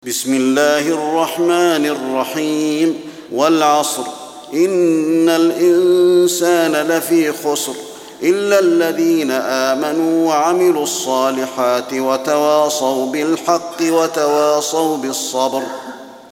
بسم الله الرحمن الرحيم والعصر إن الإنسان لفي خسر إلا الذين آمنوا وعملوا الصالحات وتواصوا بالحق وتواصوا بالصبر.